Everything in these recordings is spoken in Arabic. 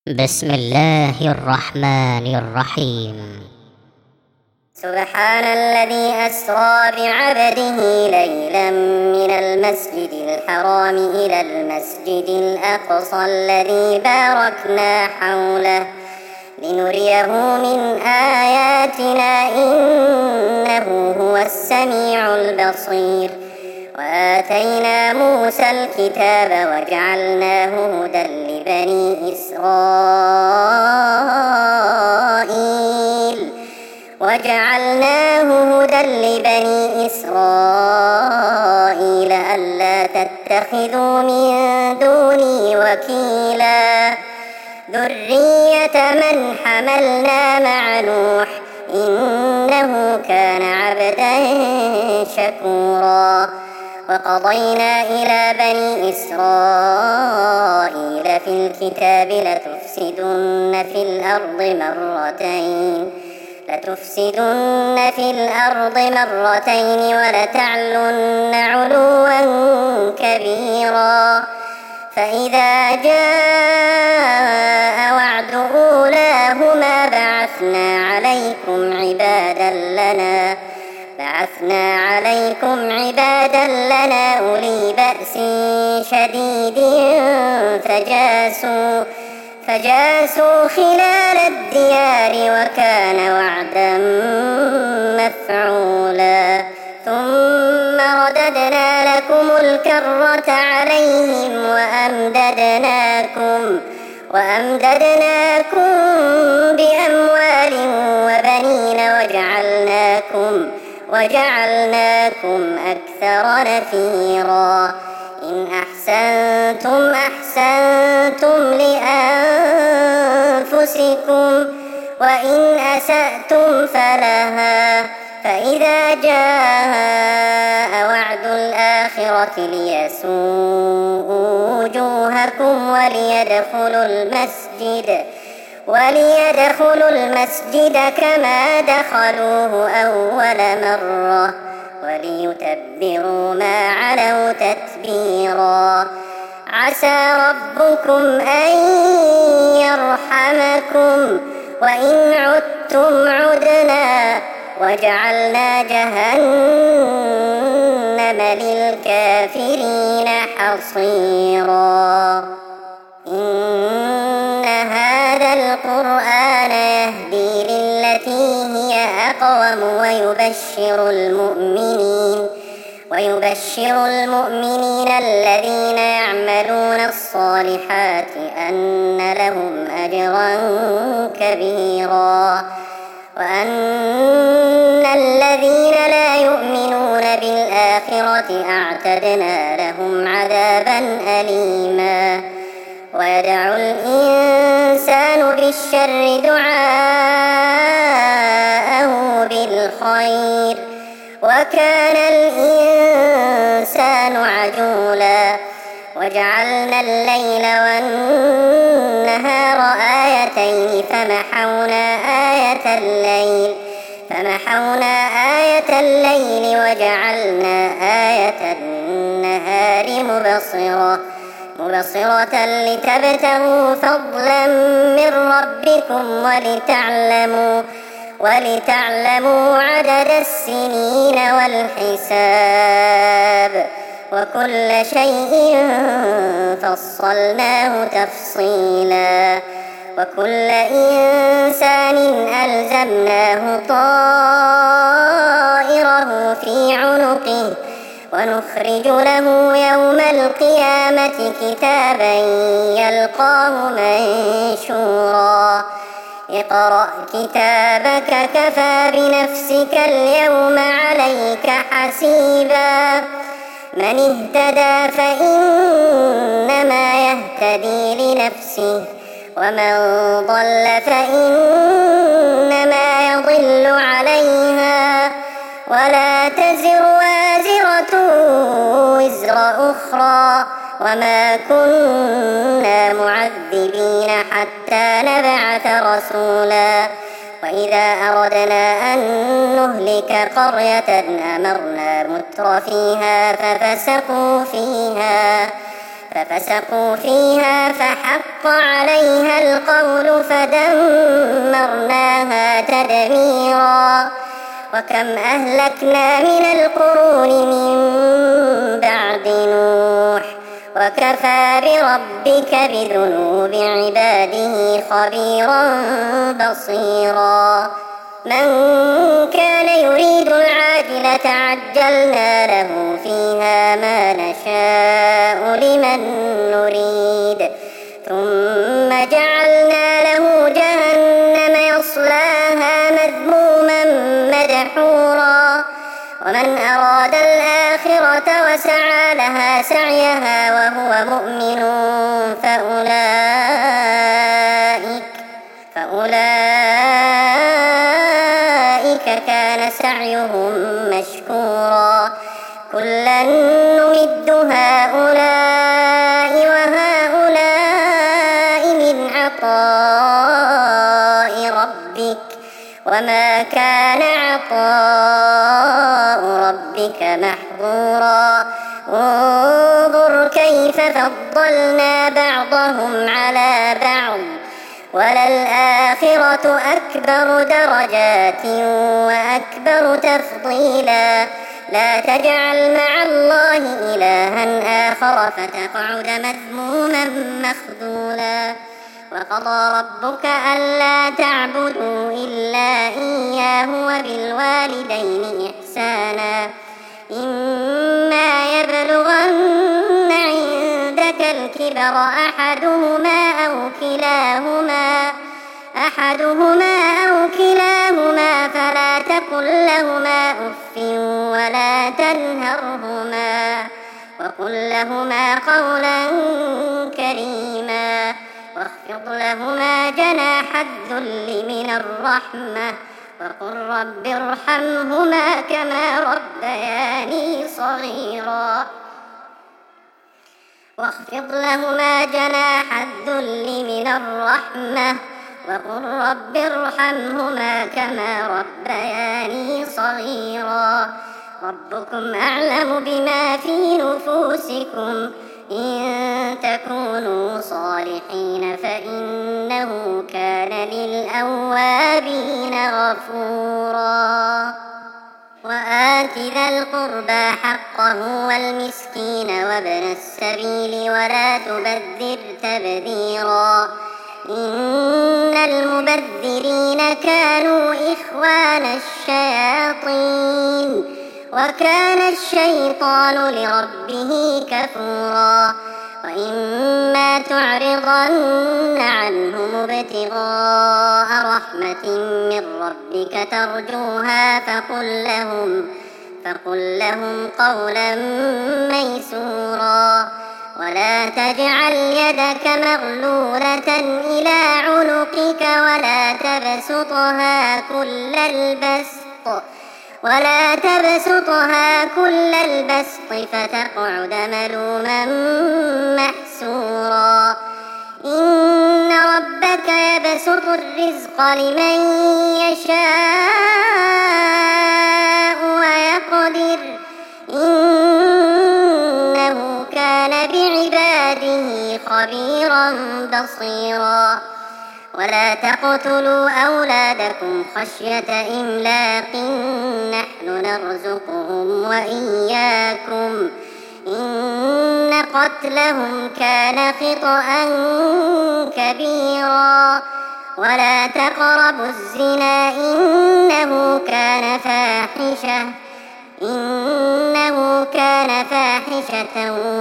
بسم الله الرحمن الرحيم. سبحان الذي أسرى بعبده ليلا من المسجد الحرام إلى المسجد الأقصى الذي باركنا حوله لنريه من آياتنا إنه هو السميع البصير. وآتينا موسى الكتاب وجعلناه هدى لبني إسرائيل ألا تتخذوا من دوني وكيلا ذرية من حملنا مع نوح إنه كان عبدا شكورا. وقضينا إلى بني إسرائيل في الكتاب لتفسدن في الأرض مرتين ولتعلن علوا كبيرا. فإذا جاء وعد أولاهما بعثنا عليكم عبادا لنا أولي بأس شديد فجاسوا خلال الديار وكان وعدا مفعولا. ثم رددنا لكم الكرة عليهم وأمددناكم بأموال وبنين وجعلناكم أكثر نفيرا. إن أحسنتم لأنفسكم وإن أسأتم فلها. فإذا جاء وعد الآخرة ليسوءوا وجوهكم وليدخلوا المسجد كما دخلوه أول مرة وليتبروا ما علوا تتبيرا. عسى ربكم أن يرحمكم وإن عدتم عدنا وجعلنا جهنم للكافرين حصيرا. إن هذا القرآن يهدي للتي هي أقوم ويبشر المؤمنين الذين يعملون الصالحات أن لهم أجرا كبيرا. وأن الذين لا يؤمنون بالآخرة أعتدنا لهم عذابا أليما. ويدعو الإنسان بالشر دعاءه بالخير وكان الإنسان عجولا. وجعلنا الليل والنهار آيتين فمحونا آية الليل وجعلنا آية النهار مبصرة لتبتغوا فضلا من ربكم ولتعلموا عدد السنين والحساب وكل شيء فصلناه تفصيلا. وكل إنسان ألزمناه طائره في عنقه ونخرج له يوم القيامة كتابا يلقاه منشورا. اقرأ كتابك كفى بنفسك اليوم عليك حسيبا. من اهتدى فإنما يهتدي لنفسه ومن ضل فإنما يضل عليها ولا تزر وازرة وزر أخرى وما كنا معذبين حتى نبعث رسولا. وإذا أردنا أن نهلك قرية أمرنا متر فيها ففسقوا فيها فحق عليها القول فدمرناها تدميرا وكم أهلكنا من القرون من بعد نوح وكفى بربك بذنوب عباده خبيرا بصيرا من كان يريد العاجلة عجلنا له فيها ما نشاء لمن نريد ثم جعلنا له جهنم يصلاها مذموما مدحورا ومن أراد الآخرة وسعى لها سعيها وهو مؤمن فأولئك كان سعيهم مشكورا كلا نمد هؤلاء وهؤلاء من عطاء ربك وما كان عطاء ربك محظورا انظر كيف فضلنا بعضهم على بعض وللآخرة أكبر درجات وأكبر تفضيلا لا تجعل مع الله إلها آخر فتقعد مذموما مخذولا وقضى ربك ألا تعبدوا إلا إياه وبالوالدين إحسانا إما يبلغن عندك الكبر أحدهما أو كلاهما فلا تقل لهما أف ولا تنهرهما وقل لهما قولا كريما واخفض لهما جناح الذل من الرحمة وقل رب ارحمهما كما ربياني صغيرا واخفض لهما جناح الذل من الرحمة وقل رب ارحمهما كما ربياني صغيرا ربكم أعلم بما في نفوسكم إن تكونوا صالحين فإنه كان للأوابين غفورا وآت ذا القربى حقه والمسكين وابن السبيل ولا تبذر تبذيرا إن المبذرين كانوا إخوان الشياطين وكان الشيطان لربه كفورا وإما تعرضن عنهم ابتغاء رحمة من ربك ترجوها فقل لهم قولا ميسورا ولا تجعل يدك مغلولة إلى عنقك ولا تبسطها كل البسط فتقعد ملوما محسورا إن ربك يبسط الرزق لمن يشاء ويقدر إنه كان بعباده خبيرا بصيرا ولا تقتلوا أولادكم خشية إملاق نحن نرزقهم وإياكم إن قتلهم كان خطأ كبيرا ولا تقربوا الزنا إنه كان فاحشة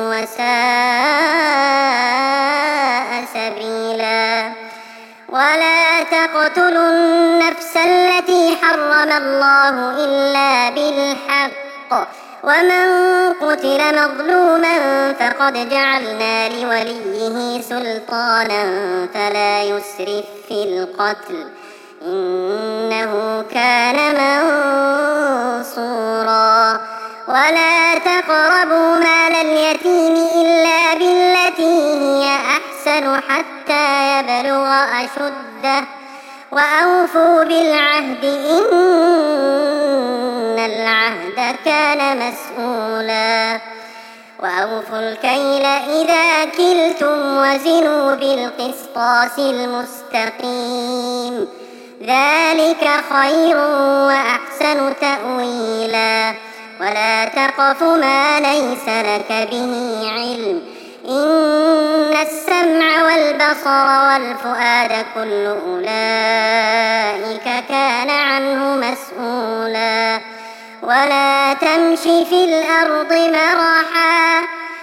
وساء سبيلا ولا تقتلوا النفس التي حرم الله إلا بالحق ومن قتل مظلوما فقد جعلنا لوليه سلطانا فلا يسرف في القتل إنه كان منصورا ولا تقربوا مال اليتيم إلا بالتي هي أحسن حتى يبلغ أشده وأوفوا بالعهد إن العهد كان مسؤولا وأوفوا الكيل إذا كلتم وزنوا بالقسطاس المستقيم ذلك خير وأحسن تأويلا ولا تقف ما ليس لك به علم إن السمع والبصر والفؤاد كل أولئك كان عنه مسؤولا ولا تمش في الأرض مرحا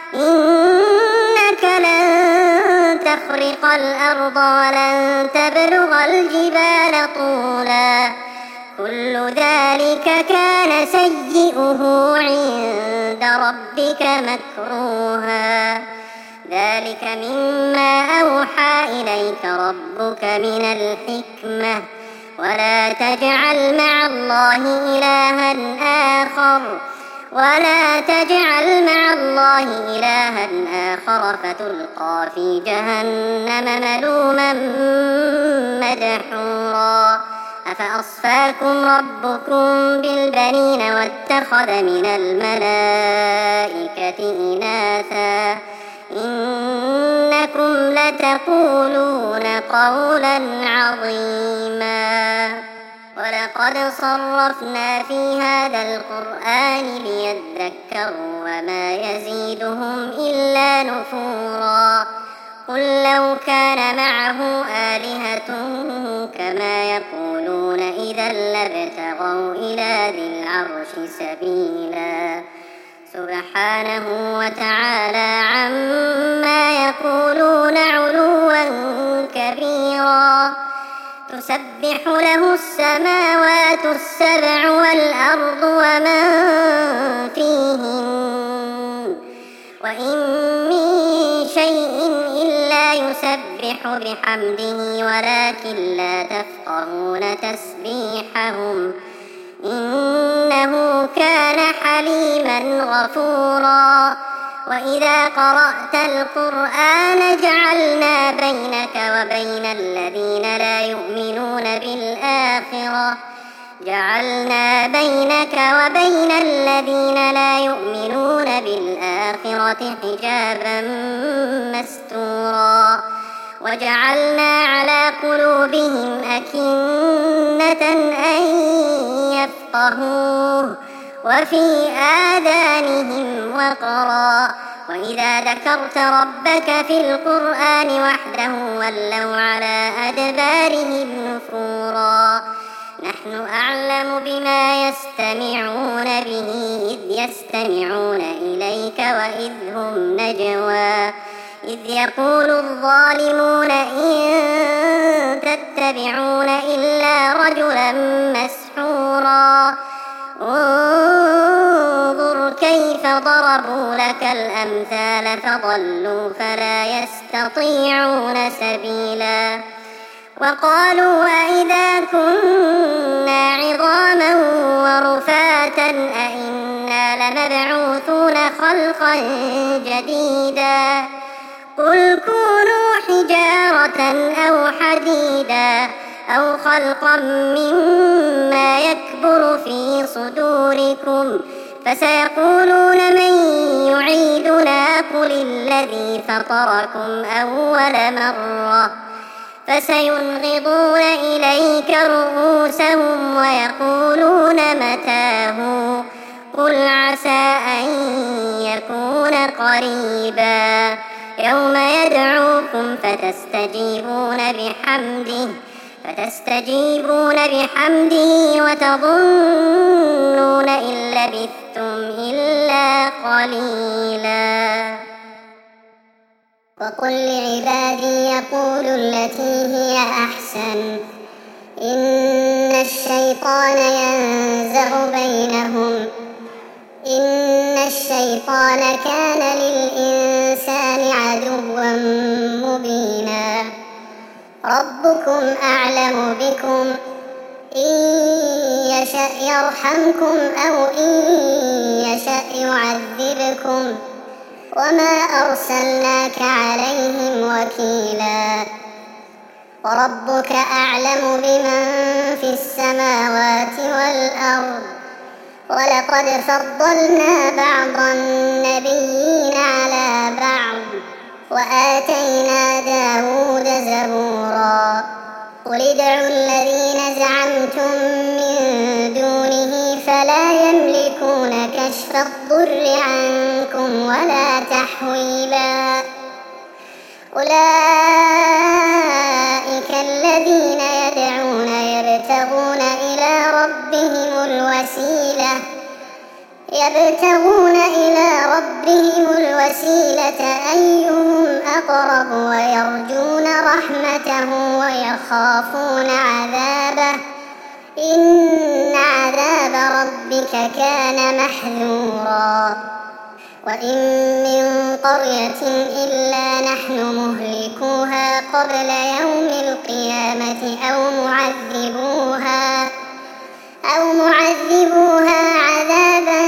إنك لن تخرق الأرض ولن تبلغ الجبال طولا كل ذلك كان سيئه عند ربك مكروها ذلك مما أوحى إليك ربك من الحكمة ولا تجعل مع الله إلها آخر فتلقى في جهنم ملوما مدحورا أفأصفاكم ربكم بالبنين واتخذ من الملائكة إناثا إنكم لتقولون قولا عظيما ولقد صرفنا في هذا القرآن ليذكروا وما يزيدهم إلا نفورا قل لو كان معه آلهة كما يقولون إذا لابتغوا إلى ذي العرش سبيلا سبحانه وتعالى عما يقولون علوا كبيرا تسبح له السماوات السبع والأرض ومن فيهن وإن من شيء إلا يسبح بحمده ولكن لا تفقهون تسبيحهم إنه كان حليما غفورا وإذا قرأت القرآن جعلنا بينك وبين الذين لا يؤمنون بالآخرة حجابا مستورا وجعلنا على قلوبهم أكنة أن يفقهوه وفي آذانهم وقرا وإذا ذكرت ربك في القرآن وحده ولوا على أدبارهم نفورا نحن أعلم بما يستمعون به إذ يستمعون إليك وإذ هم نجوى إذ يقول الظالمون إن تتبعون إلا رجلا مسحورا انظر كيف ضربوا لك الأمثال فضلوا فلا يستطيعون سبيلا وقالوا أئذا كنا عظاما ورفاتا أئنا لمبعوثون خلقا جديدا قل كونوا حجارة أو حديدا أو خلقا مما يكبر في صدوركم فسيقولون من يعيدنا قل الذي فطركم أول مرة فسينغضون إليك رؤوسهم ويقولون متاه قل عسى أن يكون قريبا يوم يدعوكم فتستجيبون بحمده وتظنون إن لبثتم إلا قليلا وقل لعبادي يقولوا التي هي أحسن إن الشيطان كان للإنسان عدوا مبينا ربكم أعلم بكم إن يشأ يرحمكم أو إن يشأ يعذبكم وما أرسلناك عليهم وكيلا وربك أعلم بمن في السماوات والأرض ولقد فضلنا بعض النبيين على بعض وآتينا داود زبورا قل ادعوا الذين زعمتم من دونه فلا يملكون كشف الضر عنكم ولا تحويلا أولئك الذين يدعون يبتغون إلى ربهم الوسيلة أيهم أقرب ويرجون رحمته ويخافون عذابه إن عذاب ربك كان محذورا وإن من قرية إلا نحن مهلكوها قبل يوم القيامة أو معذبوها عذابا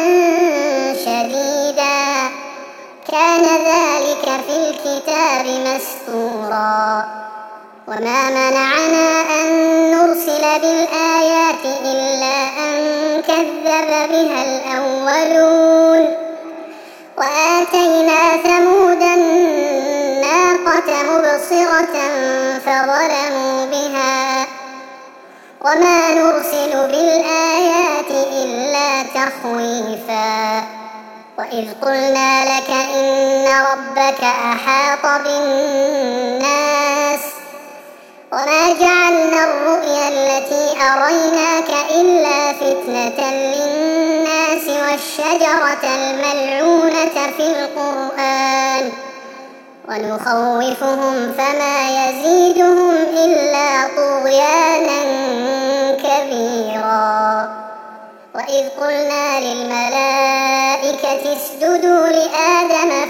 شديدا كان ذلك في الكتاب مسطورا وما منعنا أن نرسل بالآيات إلا أن كذب بها الأولون وآتينا ثمود الناقة مبصرة فظلموا بها وما نرسل بالآيات إلا تخويفا وإذ قلنا لك إن ربك أحاط بالناس وما جعلنا الرؤيا التي أريناك إلا فتنة للناس والشجرة الملعونة في القرآن ونخوفهم فما يزيدهم إلا طغيانا كبيرا وإذ قلنا للملائكة اسجدوا لآدم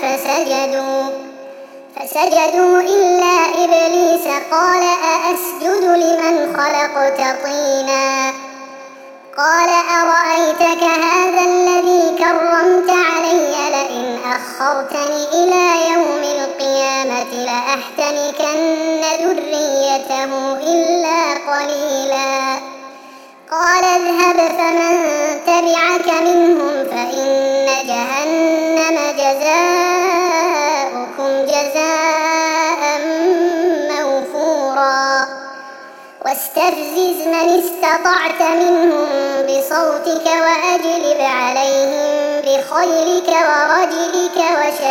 فسجدوا إلا إبليس قال أأسجد لمن خلقت طينا قال أرأيتك هذا الذي كرمت علي لئن أخرتني إلى يوم القيامة لأحتنكن ذريته إلا قليلا قال اذهب فمن تبعك منهم فإن جهنم جزاؤكم جزاء موفورا واستفزز من استطعت منهم بصوتك وأجلب عليهم بخيلك ورجلك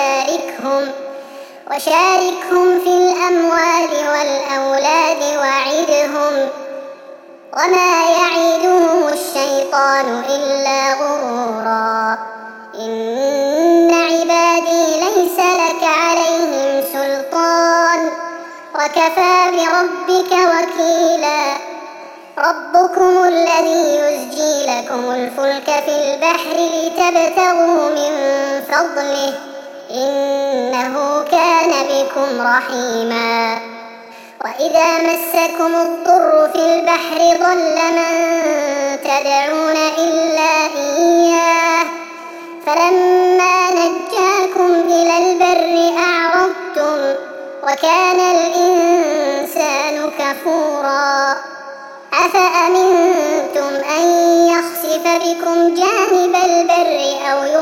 وشاركهم في الأموال والأولاد وعدهم وما يعدهم الشيطان إلا غرورا إن عبادي ليس لك عليهم سلطان وكفى بربك وكيلا ربكم الذي يزجي لكم الفلك في البحر لتبتغوا من فضله إنه كان بكم رحيما وإذا مسكم الضر في البحر ضل من تدعون إلا إياه فلما نجاكم إلى البر أعرضتم وكان الإنسان كفورا أفأمنتم أن يخسف بكم جانب البر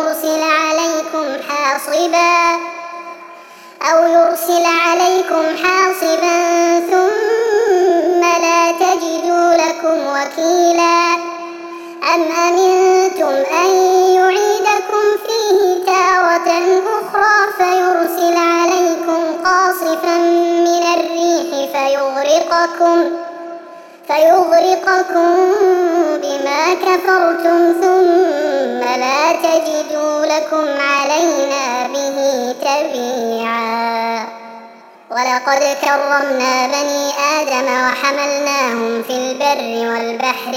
أو يرسل عليكم حاصبا ثم لا تجدوا لكم وكيلا أم أمنتم أن يعيدكم فيه تارة أخرى فيرسل عليكم قاصفا من الريح فيغرقكم بما كفرتم ثم لا تجدوا لكم علينا به تبيعا ولقد كرمنا بني آدم وحملناهم في البر والبحر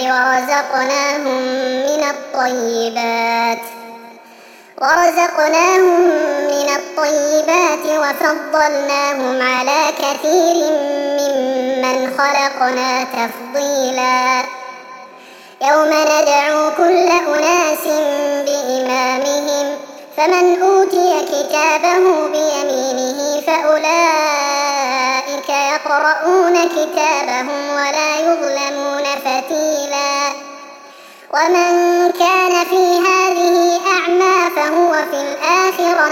ورزقناهم من الطيبات وفضلناهم على كثير ممن خلقنا تفضيلا يوم ندعو كل أناس بإمامهم فمن أوتي كتابه بيمينه فأولئك يقرؤون كتابهم ولا يظلمون فتيلا ومن كان في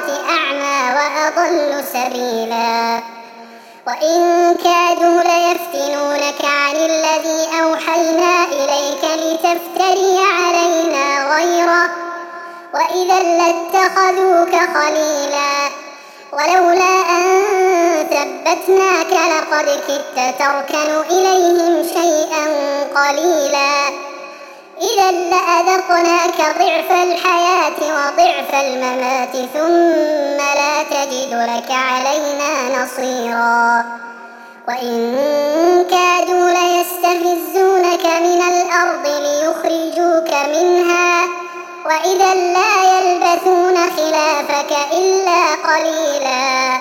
الآخرة أعمى وأضل سبيلا وإن كادوا ليفتنونك عن الذي أوحينا إليك لتفتري علينا غيره وإذا لاتخذوك خليلا ولولا أن ثبتناك لقد كدت تركن إليهم شيئا قليلا إذا لأذقناك ضعف الحياة وضعف الممات ثم لا تجد لك علينا نصيرا وإن كادوا ليستفزونك من الأرض ليخرجوك منها وإذا لا يلبثون خلافك إلا قليلا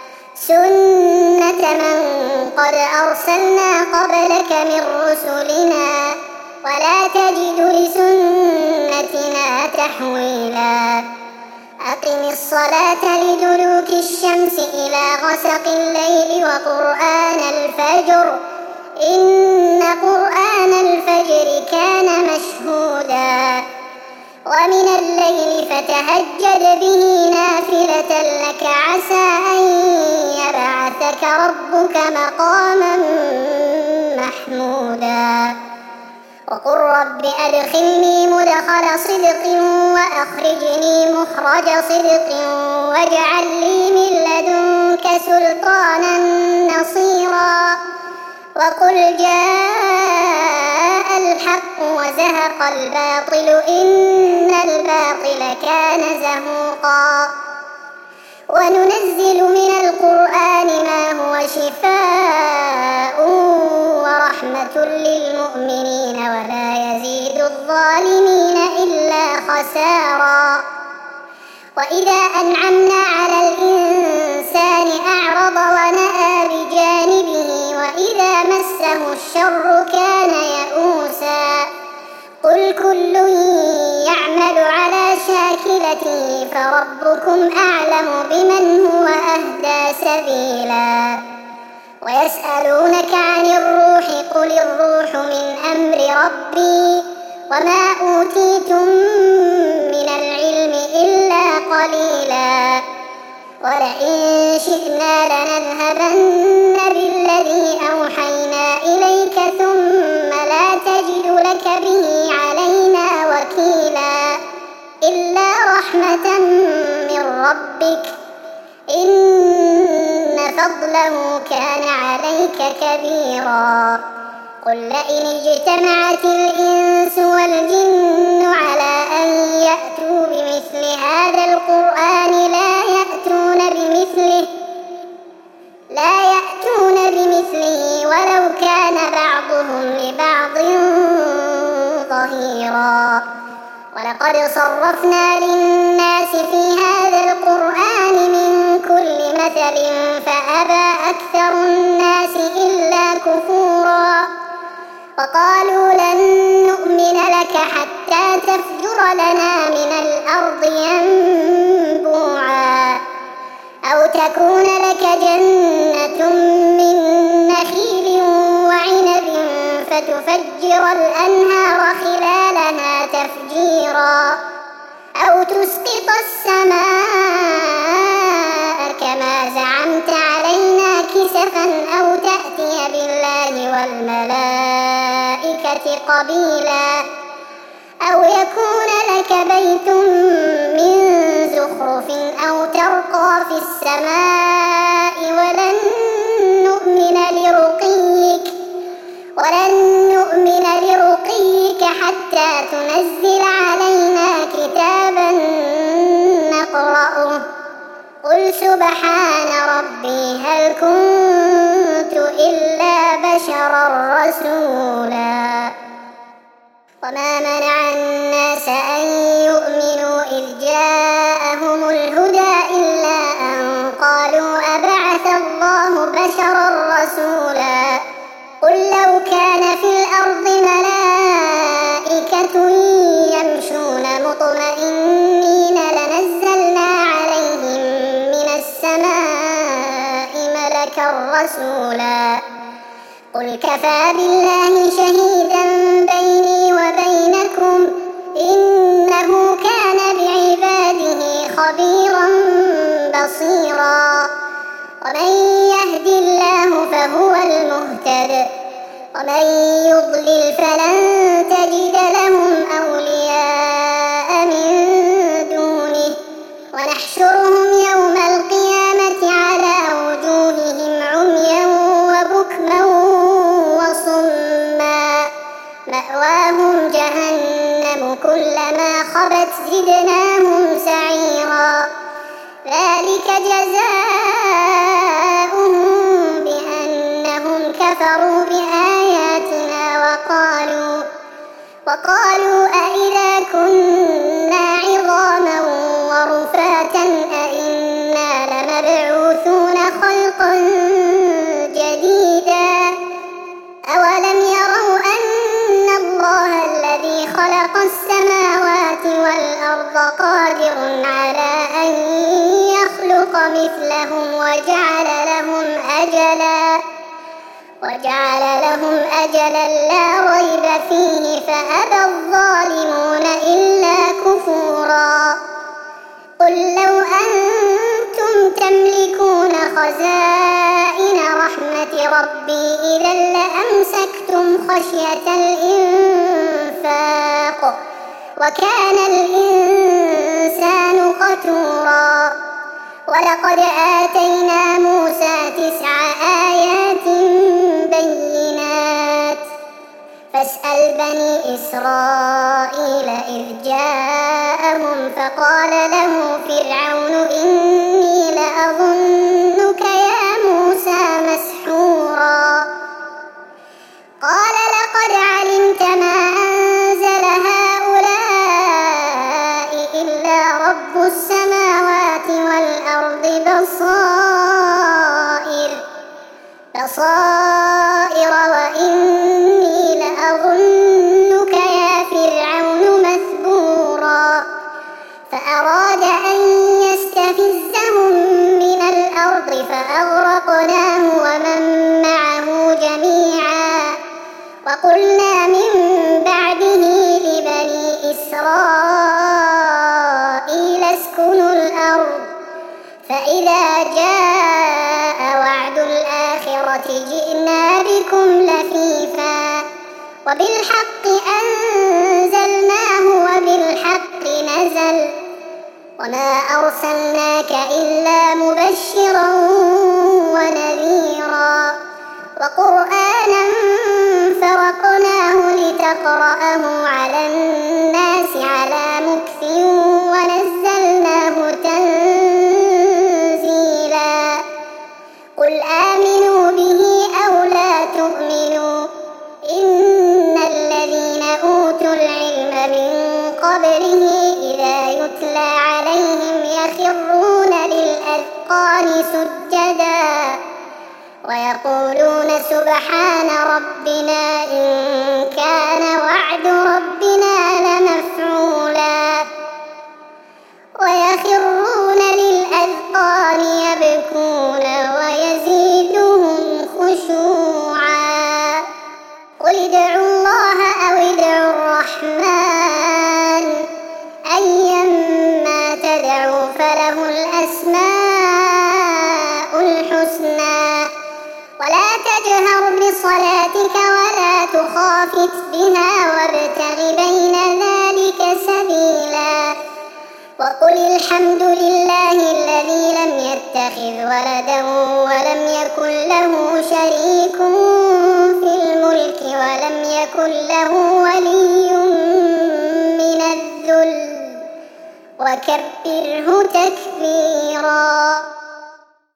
سنة من قد أرسلنا قبلك من رسلنا ولا تجد لسنتنا تحويلا أقم الصلاة لدلوك الشمس إلى غسق الليل وقرآن الفجر إن قرآن الفجر كان مشهودا ومن الليل فتهجد به نافلة لك عسى أن يبعثك ربك مقاما محمودا وقل رب أدخلني مدخل صدق وأخرجني مخرج صدق واجعل لي من لدنك سلطانا نصيرا وقل جاء الحق وزهق الباطل إن الباطل كان زهوقا وننزل من القرآن ما هو شفاء ورحمة للمؤمنين ولا يزيد الظالمين إلا خسارا وإذا أنعمنا على الإنسان أعرض ونأى بجانبه وإذا مسه الشر كان يئوسا قل كل يعمل على شاكلته فربكم أعلم بمن هو أهدى سبيلا ويسألونك عن الروح قل الروح من أمر ربي وما أوتيتم من العلم إلا قليلا ولئن شئنا لنذهبن بالذي أوحينا إليك ثم لا تجد لك به علينا وكيلا إلا رحمة من ربك إن فضله كان عليك كبيرا قل لئن اجتمعت الإنس والجن على أن يأتوا بمثل هذا القرآن لا يأتون بمثله ولو كان بعضهم لبعض ظهيرا ولقد صرفنا للناس في هذا القرآن من كل مثل فأبى أكثر الناس إلا كفورا وقالوا لن نؤمن لك حتى تفجر لنا من الأرض ينبوعا أو تكون لك جنة من نخيل وعنب فتفجر الأنهار خلالها تفجيرا أو تسقط السماء كما زعمت علينا كسفا أو تأتي بالله والملائكة قبيلا أو يكون لك بيت من زخرف أو ترقى في السماء ولن نؤمن لرقيك حتى تنزل علينا كتابا نقرأه قل سبحان ربي هل كنت إلا بشرا رسولا وما منع الناس أن يؤمنوا إذ جاءهم الهدى إلا أن قالوا أبعث الله بشرا رسولا قل لو كان في الأرض ملائكة يمشون مطمئنين لنزلنا عليهم من السماء ملكا رسولا قل كفى بالله شهيدا بيني وبينكم إنه كان بعباده خبيرا ومن يضلل فلن تجد لهم أولياء من دونه ونحشرهم يوم القيامة على وجوههم عميا وبكما وصما مأواهم جهنم كلما خبت زدناهم سعيرا ذلك جزاؤهم بأنهم كفروا بآياتنا وقالوا أإذا كنا عظاما ورفاتا أإنا لمبعوثون خلقا جديدا أولم يروا أن الله الذي خلق السماوات والأرض قادر على أن يخلق مثلهم وجعل لهم أجلا لا ريب فيه فأبى الظالمون إلا كفورا قل لو أنتم تملكون خزائن رحمة ربي إذا لأمسكتم خشية الإنفاق وكان الإنسان قتورا ولقد آتينا موسى 9 آيات بينات فاسأل بني إسرائيل إذ جاءهم فقال له فرعون إني لأظنك يا موسى مسحورا قال لقد علمت ما أنزل هؤلاء إلا رب السماوات والأرض بصائر وإني لأظنك يا فرعون مثبورا فأراد أن يستفزهم من الأرض فأغرقناه ومن معه جميعا وقلنا من بعده لبني إسرائيل اسكنوا الأرض فإذا جاء وعد الآخرة جئنا بكم لفيفا وبالحق أنزلناه وبالحق نزل وما أرسلناك إلا مبشرا ونذيرا وقرآنا فرقناه لتقرأه على الناس على مكث ونزلناه تنزيلا قل آمنوا به أو لا تؤمنوا إن الذين أوتوا العلم من قبله إذا يتلى عليهم يخرون للأذقان سجدا ويقولون سبحان ربنا إن كان وعد ربنا لمفعولا ويخرون للأذقان يبكون ويزيدهم خشوعا قل ادعوا الله أو ادعوا الرحمن أيما تدعوا فله الأسماء الحسنى ولا تجهر بصلاتك ولا تخافت بها وابتغ بين ذلك سبيلا وقل الحمد لله الذي لم يتخذ ولدا ولم يكن له شريك في الملك ولم يكن له ولي من الذل وكبره تكبيرا.